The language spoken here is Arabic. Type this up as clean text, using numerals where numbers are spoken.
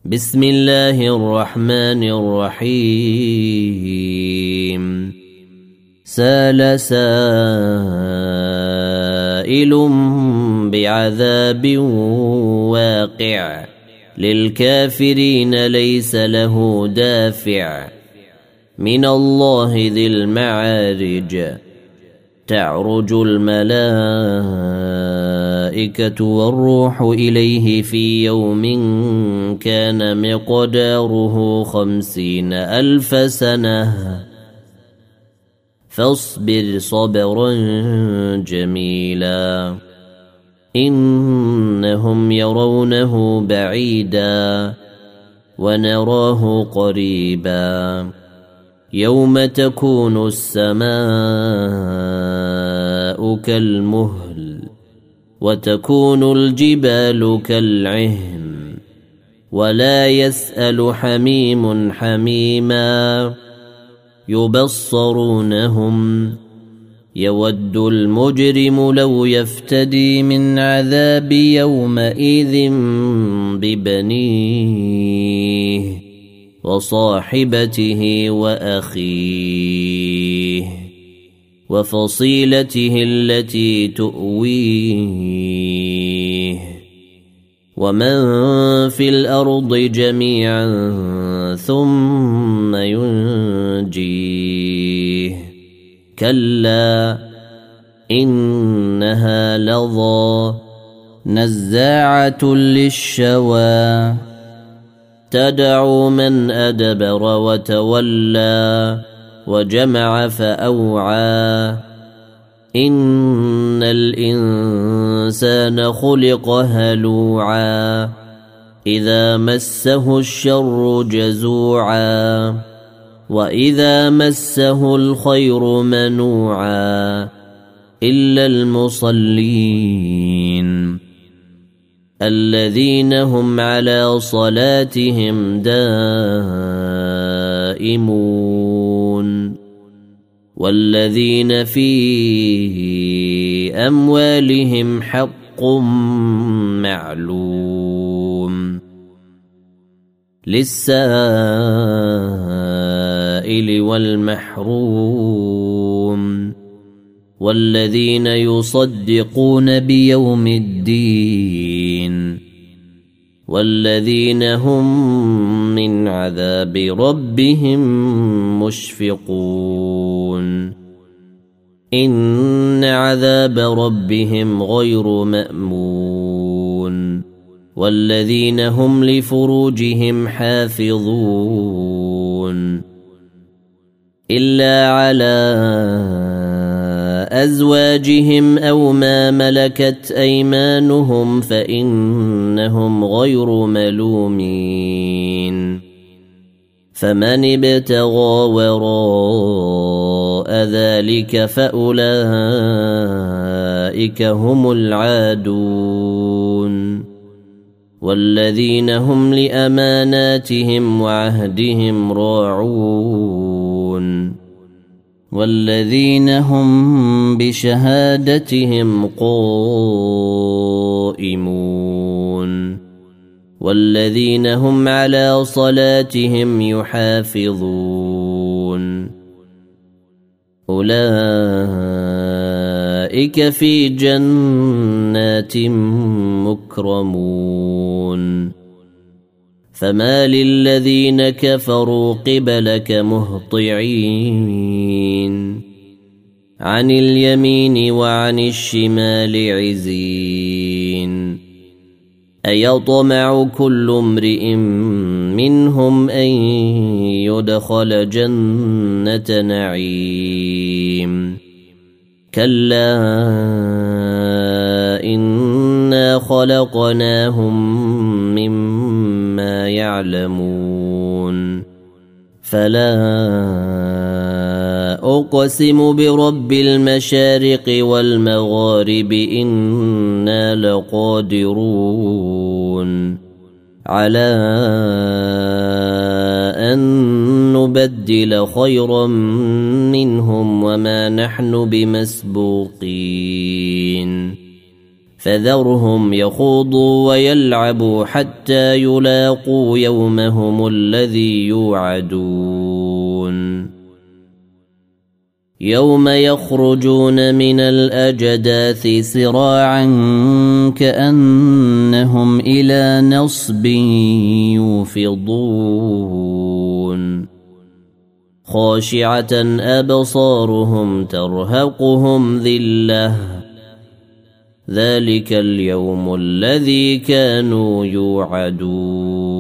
بسم الله الرحمن الرحيم. سال سائل بعذاب واقع للكافرين ليس له دافع من الله ذي المعارج. تعرج الملائكة والروح إليه في يوم كان مقداره 50,000 سنة فاصبر صبرا جميلا إنهم يرونه بعيدا ونراه قريبا يوم تكون السماء كالمهل وتكون الجبال كالعهن ولا يسأل حميم حميما يبصرونهم يود المجرم لو يفتدي من عذاب يومئذ ببنيه وصاحبته وأخيه وفصيلته التي تؤويه ومن في الأرض جميعا ثم ينجيه كلا إنها لظى نزاعة للشوى تدعو من أدبر وتولى وجمع فأوعى إن الإنسان خلق هلوعا إذا مسه الشر جزوعا وإذا مسه الخير منوعا إلا المصلين الذين هم على صلاتهم دائمون والذين في أموالهم حق معلوم للسائل والمحروم والذين يصدقون بيوم الدين والذين هم من عذاب ربهم مشفقون إن عذاب ربهم غير مأمون والذين هم لفروجهم حافظون إلا على أزواجهم أو ما ملكت أيمانهم فإنهم غير ملومين فمن ابتغى وراء ذلك فأولئك هم العادون والذين هم لأماناتهم وعهدهم راعون والذين هم بشهادتهم قائمون والذين هم على صلاتهم يحافظون أولئك في جنات مكرمون فما للذين كفروا قبلك مهطعين عن اليمين وعن الشمال عزين أيطمع كل امرئ منهم أن يدخل جنة نعيم كلا إنا خلقناهم مما يعلمون فلا أقسم برب المشارق والمغارب إنا لقادرون على أن نبدل خيرا منهم وما نحن بمسبوقين فذرهم يخوضوا ويلعبوا حتى يلاقوا يومهم الذي يوعدون يوم يخرجون من الأجداث سراعا كأنهم إلى نصب يوفضون خاشعة أبصارهم ترهقهم ذلة ذلك اليوم الذي كانوا يوعدون